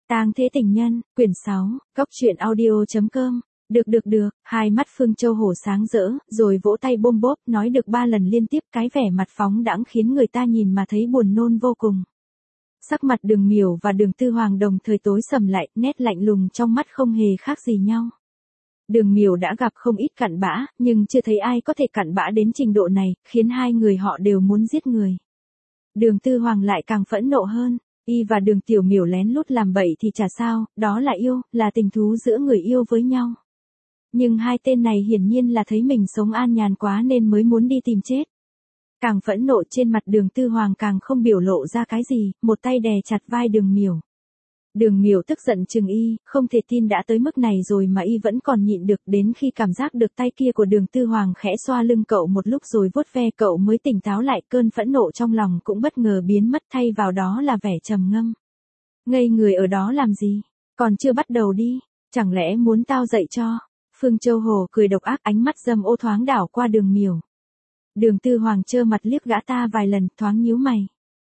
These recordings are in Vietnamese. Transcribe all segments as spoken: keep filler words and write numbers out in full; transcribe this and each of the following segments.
Tang Thế Tình Nhân, quyển sáu, Cóc Truyện Audio chấm com. Được được được, hai mắt Phương Châu Hổ sáng rỡ, rồi vỗ tay bôm bốp, nói được ba lần liên tiếp, cái vẻ mặt phóng đãng khiến người ta nhìn mà thấy buồn nôn vô cùng. Sắc mặt Đường Miểu và Đường Tư Hoàng đồng thời tối sầm lại, nét lạnh lùng trong mắt không hề khác gì nhau. Đường Miểu đã gặp không ít cặn bã, nhưng chưa thấy ai có thể cặn bã đến trình độ này, khiến hai người họ đều muốn giết người. Đường Tư Hoàng lại càng phẫn nộ hơn. Y và Đường Tiểu Miểu lén lút làm bậy thì chả sao, đó là yêu, là tình thú giữa người yêu với nhau. Nhưng hai tên này hiển nhiên là thấy mình sống an nhàn quá nên mới muốn đi tìm chết. Càng phẫn nộ trên mặt Đường Tư Hoàng càng không biểu lộ ra cái gì, một tay đè chặt vai Đường Miểu. Đường Miểu tức giận chừng Y, không thể tin đã tới mức này rồi mà Y vẫn còn nhịn được, đến khi cảm giác được tay kia của Đường Tư Hoàng khẽ xoa lưng cậu một lúc rồi vuốt ve cậu mới tỉnh táo lại, cơn phẫn nộ trong lòng cũng bất ngờ biến mất, thay vào đó là vẻ trầm ngâm. Ngây người ở đó làm gì? Còn chưa bắt đầu đi, chẳng lẽ muốn tao dạy cho? Phương Châu Hổ cười độc ác, ánh mắt dâm ô thoáng đảo qua Đường Miểu. Đường Tư Hoàng trơ mặt liếc gã ta vài lần, thoáng nhíu mày.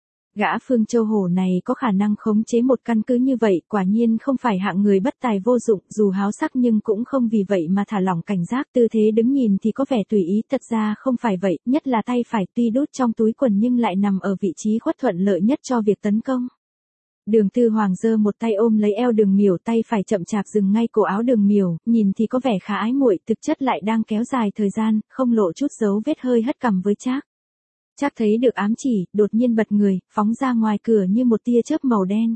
Gã Phương Châu Hổ này có khả năng khống chế một căn cứ như vậy, quả nhiên không phải hạng người bất tài vô dụng, dù háo sắc nhưng cũng không vì vậy mà thả lỏng cảnh giác, tư thế đứng nhìn thì có vẻ tùy ý, thật ra không phải vậy, nhất là tay phải tuy đút trong túi quần nhưng lại nằm ở vị trí khuất thuận lợi nhất cho việc tấn công. Đường Tư Hoàng giơ một tay ôm lấy eo Đường Miểu, tay phải chậm chạp dừng ngay cổ áo Đường Miểu, nhìn thì có vẻ khá ái muội, thực chất lại đang kéo dài thời gian, không lộ chút dấu vết, hơi hất cằm với Trác. Trác thấy được ám chỉ, đột nhiên bật người, phóng ra ngoài cửa như một tia chớp màu đen.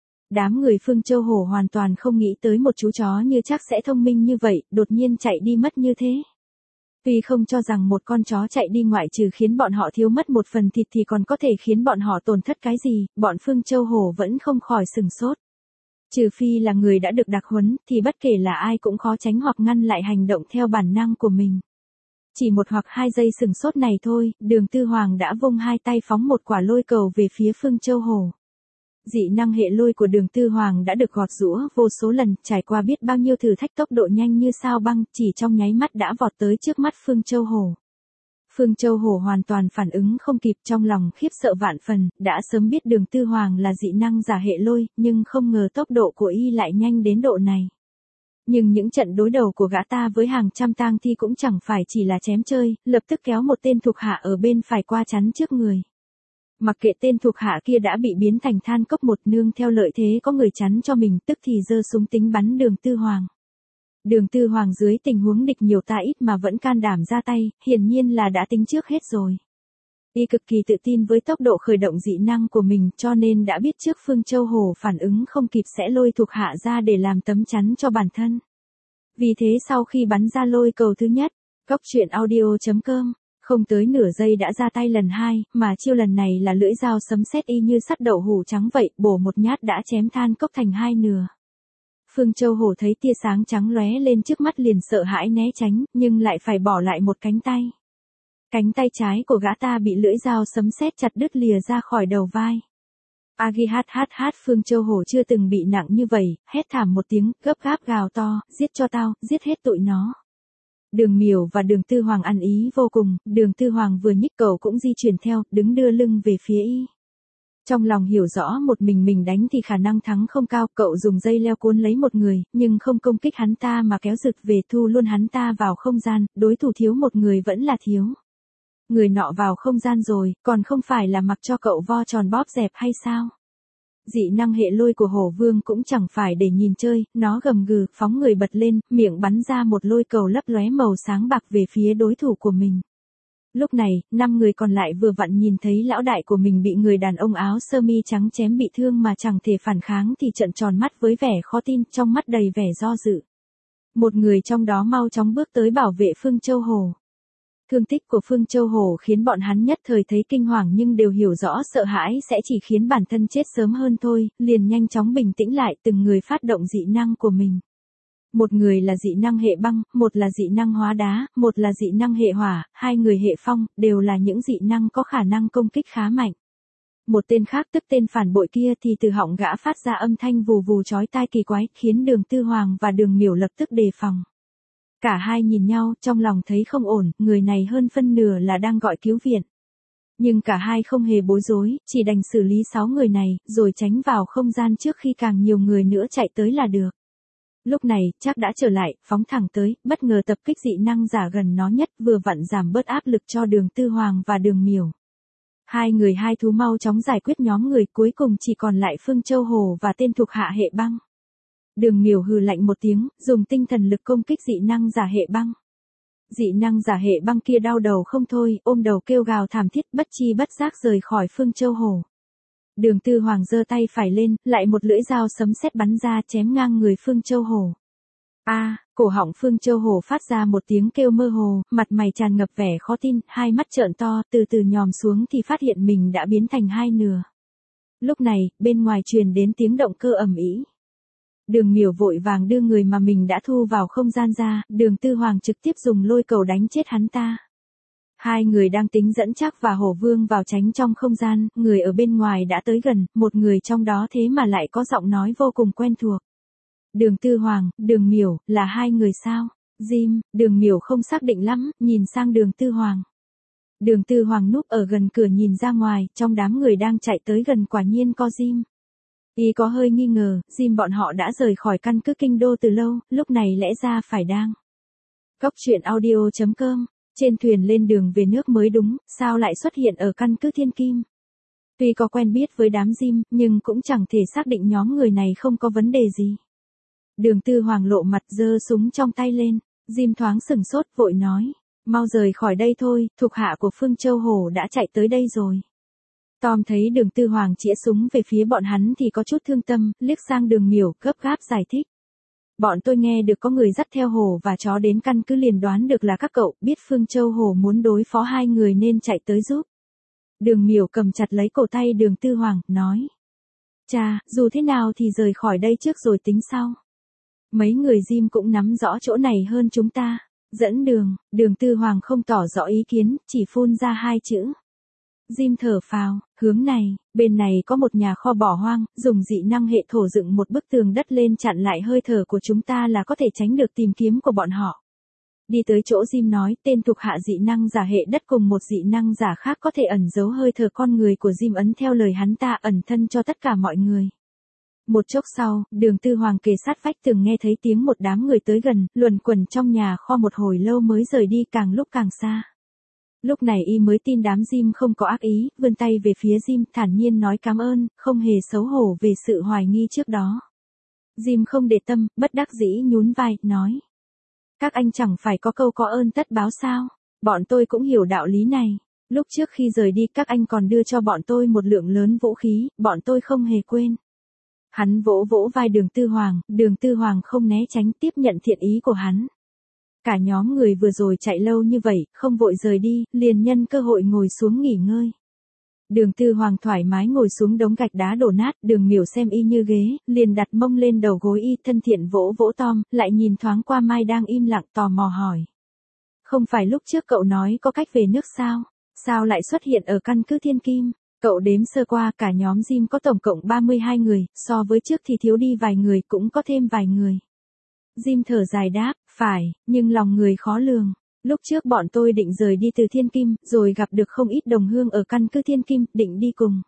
Đám người Phương Châu Hổ hoàn toàn không nghĩ tới một chú chó như Trác sẽ thông minh như vậy, đột nhiên chạy đi mất như thế. Tuy không cho rằng một con chó chạy đi ngoại trừ khiến bọn họ thiếu mất một phần thịt thì còn có thể khiến bọn họ tổn thất cái gì, bọn Phương Châu Hổ vẫn không khỏi sừng sốt. Trừ phi là người đã được đặc huấn, thì bất kể là ai cũng khó tránh hoặc ngăn lại hành động theo bản năng của mình. Chỉ một hoặc hai giây sừng sốt này thôi, Đường Tư Hoàng đã vung hai tay phóng một quả lôi cầu về phía Phương Châu Hổ. Dị năng hệ lôi của Đường Tư Hoàng đã được gọt giũa vô số lần, trải qua biết bao nhiêu thử thách, tốc độ nhanh như sao băng, chỉ trong nháy mắt đã vọt tới trước mắt Phương Châu Hổ. Phương Châu Hổ hoàn toàn phản ứng không kịp, trong lòng khiếp sợ vạn phần, đã sớm biết Đường Tư Hoàng là dị năng giả hệ lôi, nhưng không ngờ tốc độ của y lại nhanh đến độ này. Nhưng những trận đối đầu của gã ta với hàng trăm tang thi cũng chẳng phải chỉ là chém chơi, lập tức kéo một tên thuộc hạ ở bên phải qua chắn trước người. Mặc kệ tên thuộc hạ kia đã bị biến thành than cốc, một nương theo lợi thế có người chắn cho mình, tức thì giơ súng tính bắn Đường Tư Hoàng. Đường Tư Hoàng dưới tình huống địch nhiều ta ít mà vẫn can đảm ra tay, hiển nhiên là đã tính trước hết rồi. Y cực kỳ tự tin với tốc độ khởi động dị năng của mình, cho nên đã biết trước Phương Châu Hổ phản ứng không kịp sẽ lôi thuộc hạ ra để làm tấm chắn cho bản thân. Vì thế sau khi bắn ra lôi cầu thứ nhất, Cóc Truyện Audio chấm com, không tới nửa giây đã ra tay lần hai, mà chiêu lần này là lưỡi dao sấm sét y như sắt đậu hủ trắng vậy, bổ một nhát đã chém than cốc thành hai nửa. Phương Châu Hổ thấy tia sáng trắng lóe lên trước mắt liền sợ hãi né tránh, nhưng lại phải bỏ lại một cánh tay. Cánh tay trái của gã ta bị lưỡi dao sấm sét chặt đứt lìa ra khỏi đầu vai. Agi hát hát hát, Phương Châu Hổ chưa từng bị nặng như vậy, hét thảm một tiếng, gấp gáp gào to, giết cho tao, giết hết tụi nó. Đường Miểu và Đường Tư Hoàng ăn ý vô cùng, Đường Tư Hoàng vừa nhích cậu cũng di chuyển theo, đứng đưa lưng về phía y. Trong lòng hiểu rõ một mình mình đánh thì khả năng thắng không cao, cậu dùng dây leo cuốn lấy một người, nhưng không công kích hắn ta mà kéo rực về, thu luôn hắn ta vào không gian, đối thủ thiếu một người vẫn là thiếu. Người nọ vào không gian rồi, còn không phải là mặc cho cậu vo tròn bóp dẹp hay sao? Dị năng hệ lôi của Hổ Vương cũng chẳng phải để nhìn chơi, nó gầm gừ, phóng người bật lên, miệng bắn ra một lôi cầu lấp lóe màu sáng bạc về phía đối thủ của mình. Lúc này, năm người còn lại vừa vặn nhìn thấy lão đại của mình bị người đàn ông áo sơ mi trắng chém bị thương mà chẳng thể phản kháng thì trợn tròn mắt với vẻ khó tin, trong mắt đầy vẻ do dự. Một người trong đó mau chóng bước tới bảo vệ Phương Châu Hổ. Thương tích của Phương Châu Hổ khiến bọn hắn nhất thời thấy kinh hoàng nhưng đều hiểu rõ sợ hãi sẽ chỉ khiến bản thân chết sớm hơn thôi, liền nhanh chóng bình tĩnh lại, từng người phát động dị năng của mình. Một người là dị năng hệ băng, một là dị năng hóa đá, một là dị năng hệ hỏa, hai người hệ phong, đều là những dị năng có khả năng công kích khá mạnh. Một tên khác tức tên phản bội kia thì từ họng gã phát ra âm thanh vù vù chói tai kỳ quái, khiến Đường Tư Hoàng và Đường Miểu lập tức đề phòng. Cả hai nhìn nhau, trong lòng thấy không ổn, người này hơn phân nửa là đang gọi cứu viện. Nhưng cả hai không hề bối rối, chỉ đành xử lý sáu người này, rồi tránh vào không gian trước khi càng nhiều người nữa chạy tới là được. Lúc này, Trác đã trở lại, phóng thẳng tới, bất ngờ tập kích dị năng giả gần nó nhất, vừa vặn giảm bớt áp lực cho Đường Tư Hoàng và Đường Miểu. Hai người hai thú mau chóng giải quyết nhóm người, cuối cùng chỉ còn lại Phương Châu Hổ và tên thuộc hạ hệ băng. Đường Miểu hừ lạnh một tiếng, dùng tinh thần lực công kích dị năng giả hệ băng. Dị năng giả hệ băng kia đau đầu không thôi, ôm đầu kêu gào thảm thiết, bất chi bất giác rời khỏi Phương Châu Hổ. Đường Tư Hoàng giơ tay phải lên, lại một lưỡi dao sấm sét bắn ra, chém ngang người Phương Châu Hổ. A, à, cổ họng Phương Châu Hổ phát ra một tiếng kêu mơ hồ, mặt mày tràn ngập vẻ khó tin, hai mắt trợn to, từ từ nhòm xuống thì phát hiện mình đã biến thành hai nửa. Lúc này, bên ngoài truyền đến tiếng động cơ ầm ĩ. Đường Miểu vội vàng đưa người mà mình đã thu vào không gian ra, Đường Tư Hoàng trực tiếp dùng lôi cầu đánh chết hắn ta. Hai người đang tính dẫn Trác và Hổ Vương vào tránh trong không gian, người ở bên ngoài đã tới gần, một người trong đó thế mà lại có giọng nói vô cùng quen thuộc. Đường Tư Hoàng, Đường Miểu, là hai người sao? Jim, Đường Miểu không xác định lắm, nhìn sang Đường Tư Hoàng. Đường Tư Hoàng núp ở gần cửa nhìn ra ngoài, trong đám người đang chạy tới gần quả nhiên có Jim. Y có hơi nghi ngờ, Jim bọn họ đã rời khỏi căn cứ kinh đô từ lâu, lúc này lẽ ra phải đang. Cốc truyện audio chấm com, trên thuyền lên đường về nước mới đúng, sao lại xuất hiện ở căn cứ Thiên Kim? Tuy có quen biết với đám Jim, nhưng cũng chẳng thể xác định nhóm người này không có vấn đề gì. Đường Tư Hoàng lộ mặt giơ súng trong tay lên, Jim thoáng sừng sốt vội nói, mau rời khỏi đây thôi, thuộc hạ của Phương Châu Hổ đã chạy tới đây rồi. Tom thấy Đường Tư Hoàng chĩa súng về phía bọn hắn thì có chút thương tâm, liếc sang Đường Miểu, gấp gáp giải thích. Bọn tôi nghe được có người dắt theo hổ và chó đến căn cứ liền đoán được là các cậu, biết Phương Châu Hổ muốn đối phó hai người nên chạy tới giúp. Đường Miểu cầm chặt lấy cổ tay Đường Tư Hoàng, nói. Chà, dù thế nào thì rời khỏi đây trước rồi tính sau. Mấy người Jim cũng nắm rõ chỗ này hơn chúng ta. Dẫn đường, Đường Tư Hoàng không tỏ rõ ý kiến, chỉ phun ra hai chữ. Jim thở phào, hướng này, bên này có một nhà kho bỏ hoang, dùng dị năng hệ thổ dựng một bức tường đất lên chặn lại hơi thở của chúng ta là có thể tránh được tìm kiếm của bọn họ. Đi tới chỗ Jim nói, tên thuộc hạ dị năng giả hệ đất cùng một dị năng giả khác có thể ẩn giấu hơi thở con người của Jim ấn theo lời hắn ta ẩn thân cho tất cả mọi người. Một chốc sau, Đường Tư Hoàng kề sát vách tường nghe thấy tiếng một đám người tới gần, luẩn quẩn trong nhà kho một hồi lâu mới rời đi càng lúc càng xa. Lúc này y mới tin đám Jim không có ác ý, vươn tay về phía Jim thản nhiên nói cảm ơn, không hề xấu hổ về sự hoài nghi trước đó. Jim không để tâm, bất đắc dĩ nhún vai, nói. Các anh chẳng phải có câu có ơn tất báo sao, bọn tôi cũng hiểu đạo lý này. Lúc trước khi rời đi các anh còn đưa cho bọn tôi một lượng lớn vũ khí, bọn tôi không hề quên. Hắn vỗ vỗ vai Đường Tư Hoàng, Đường Tư Hoàng không né tránh tiếp nhận thiện ý của hắn. Cả nhóm người vừa rồi chạy lâu như vậy, không vội rời đi, liền nhân cơ hội ngồi xuống nghỉ ngơi. Đường Tư Hoàng thoải mái ngồi xuống đống gạch đá đổ nát, Đường Miểu xem y như ghế, liền đặt mông lên đầu gối y, thân thiện vỗ vỗ Tom, lại nhìn thoáng qua Mai đang im lặng tò mò hỏi. Không phải lúc trước cậu nói có cách về nước sao? Sao lại xuất hiện ở căn cứ Thiên Kim? Cậu đếm sơ qua cả nhóm Jim có tổng cộng ba mươi hai người, so với trước thì thiếu đi vài người cũng có thêm vài người. Jim thở dài đáp, phải, nhưng lòng người khó lường. Lúc trước bọn tôi định rời đi từ Thiên Kim, rồi gặp được không ít đồng hương ở căn cứ Thiên Kim, định đi cùng.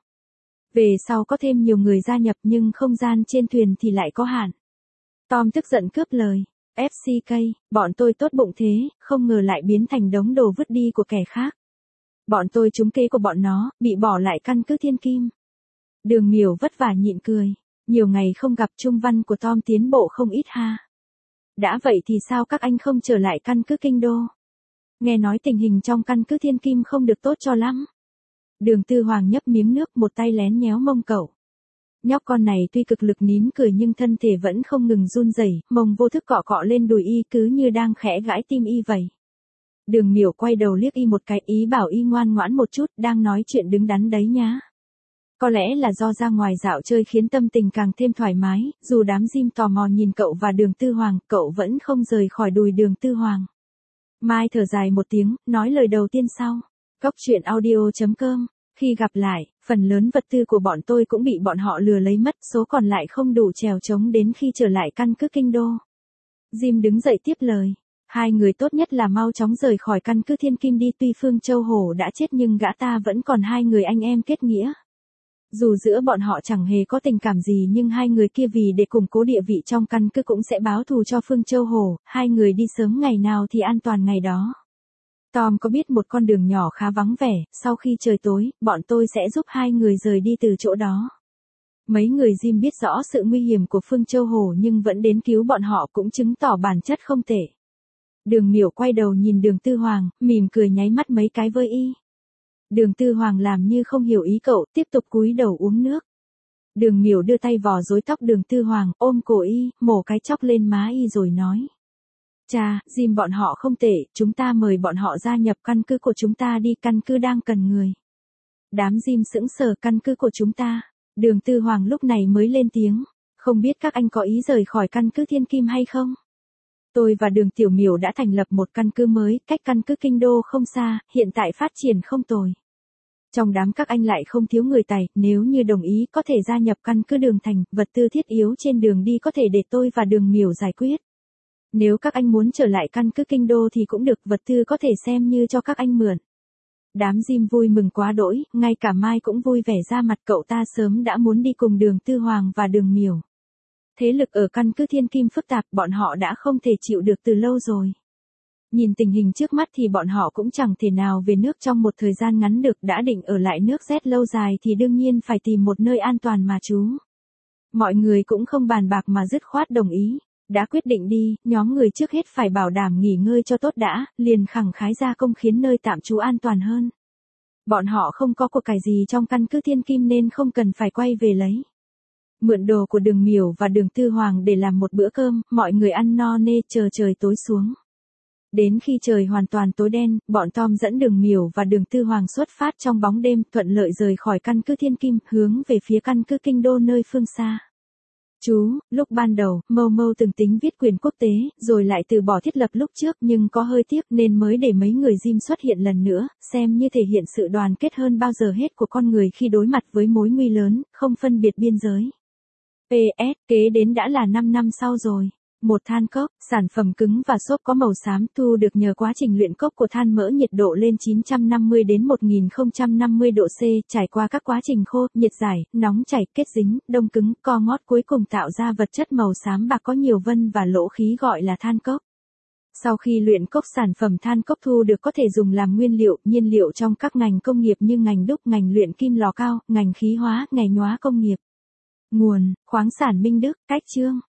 Về sau có thêm nhiều người gia nhập nhưng không gian trên thuyền thì lại có hạn. Tom tức giận cướp lời. ép xê ca, bọn tôi tốt bụng thế, không ngờ lại biến thành đống đồ vứt đi của kẻ khác. Bọn tôi trúng kế của bọn nó, bị bỏ lại căn cứ Thiên Kim. Đường Miểu vất vả nhịn cười. Nhiều ngày không gặp trung văn của Tom tiến bộ không ít ha. Đã vậy thì sao các anh không trở lại căn cứ kinh đô? Nghe nói tình hình trong căn cứ Thiên Kim không được tốt cho lắm. Đường Tư Hoàng nhấp miếng nước một tay lén nhéo mông cậu. Nhóc con này tuy cực lực nín cười nhưng thân thể vẫn không ngừng run rẩy, mông vô thức cọ cọ lên đùi y cứ như đang khẽ gãi tim y vậy. Đường Miểu quay đầu liếc y một cái ý bảo y ngoan ngoãn một chút, đang nói chuyện đứng đắn đấy nhá. Có lẽ là do ra ngoài dạo chơi khiến tâm tình càng thêm thoải mái, dù đám Jim tò mò nhìn cậu và Đường Tư Hoàng, cậu vẫn không rời khỏi đùi Đường Tư Hoàng. Mai thở dài một tiếng, nói lời đầu tiên sau. Cốc truyện audio chấm com, khi gặp lại, phần lớn vật tư của bọn tôi cũng bị bọn họ lừa lấy mất, số còn lại không đủ trèo trống đến khi trở lại căn cứ kinh đô. Jim đứng dậy tiếp lời. Hai người tốt nhất là mau chóng rời khỏi căn cứ Thiên Kim đi, tuy Phương Châu Hổ đã chết nhưng gã ta vẫn còn hai người anh em kết nghĩa. Dù giữa bọn họ chẳng hề có tình cảm gì nhưng hai người kia vì để củng cố địa vị trong căn cứ cũng sẽ báo thù cho Phương Châu Hổ, hai người đi sớm ngày nào thì an toàn ngày đó. Tom có biết một con đường nhỏ khá vắng vẻ, sau khi trời tối, bọn tôi sẽ giúp hai người rời đi từ chỗ đó. Mấy người Jim biết rõ sự nguy hiểm của Phương Châu Hổ nhưng vẫn đến cứu bọn họ, cũng chứng tỏ bản chất không tệ. Đường Miểu quay đầu nhìn Đường Tư Hoàng, mỉm cười nháy mắt mấy cái với y. Đường Tư Hoàng làm như không hiểu ý cậu, tiếp tục cúi đầu uống nước. Đường Miểu đưa tay vò rối tóc Đường Tư Hoàng, ôm cổ y, mổ cái chóc lên má y rồi nói. Chà, Jim bọn họ không tệ, chúng ta mời bọn họ gia nhập căn cứ của chúng ta đi, căn cứ đang cần người. Đám Jim sững sờ, căn cứ của chúng ta. Đường Tư Hoàng lúc này mới lên tiếng, không biết các anh có ý rời khỏi căn cứ Thiên Kim hay không? Tôi và Đường Tiểu Miểu đã thành lập một căn cứ mới, cách căn cứ Kinh Đô không xa, hiện tại phát triển không tồi. Trong đám các anh lại không thiếu người tài, nếu như đồng ý có thể gia nhập căn cứ Đường Thành, vật tư thiết yếu trên đường đi có thể để tôi và Đường Miểu giải quyết. Nếu các anh muốn trở lại căn cứ Kinh Đô thì cũng được, vật tư có thể xem như cho các anh mượn. Đám Jim vui mừng quá đỗi, ngay cả Mai cũng vui vẻ ra mặt, cậu ta sớm đã muốn đi cùng Đường Tư Hoàng và Đường Miểu. Thế lực ở căn cứ Thiên Kim phức tạp, bọn họ đã không thể chịu được từ lâu rồi. Nhìn tình hình trước mắt thì bọn họ cũng chẳng thể nào về nước trong một thời gian ngắn được, đã định ở lại nước Z lâu dài thì đương nhiên phải tìm một nơi an toàn mà trú. Mọi người cũng không bàn bạc mà dứt khoát đồng ý. Đã quyết định đi, nhóm người trước hết phải bảo đảm nghỉ ngơi cho tốt đã, liền khẳng khái ra công khiến nơi tạm trú an toàn hơn. Bọn họ không có của cải gì trong căn cứ Thiên Kim nên không cần phải quay về lấy. Mượn đồ của Đường Miểu và Đường Tư Hoàng để làm một bữa cơm, mọi người ăn no nê chờ trời tối xuống. Đến khi trời hoàn toàn tối đen, bọn Tom dẫn Đường Miểu và Đường Tư Hoàng xuất phát trong bóng đêm, thuận lợi rời khỏi căn cứ Thiên Kim, hướng về phía căn cứ Kinh Đô nơi phương xa. Chú, lúc ban đầu, Mâu Mâu từng tính viết quyền quốc tế, rồi lại từ bỏ thiết lập lúc trước nhưng có hơi tiếc nên mới để mấy người Jim xuất hiện lần nữa, xem như thể hiện sự đoàn kết hơn bao giờ hết của con người khi đối mặt với mối nguy lớn, không phân biệt biên giới. pê ét, kế đến đã là năm năm sau rồi. Một than cốc, sản phẩm cứng và xốp có màu xám, thu được nhờ quá trình luyện cốc của than mỡ, nhiệt độ lên chín trăm năm mươi đến một nghìn không trăm năm mươi độ C, trải qua các quá trình khô, nhiệt giải, nóng chảy, kết dính, đông cứng, co ngót, cuối cùng tạo ra vật chất màu xám bạc có nhiều vân và lỗ khí gọi là than cốc. Sau khi luyện cốc, sản phẩm than cốc thu được có thể dùng làm nguyên liệu, nhiên liệu trong các ngành công nghiệp như ngành đúc, ngành luyện kim lò cao, ngành khí hóa, ngành nhóa công nghiệp. Nguồn, khoáng sản Minh Đức, cách chương.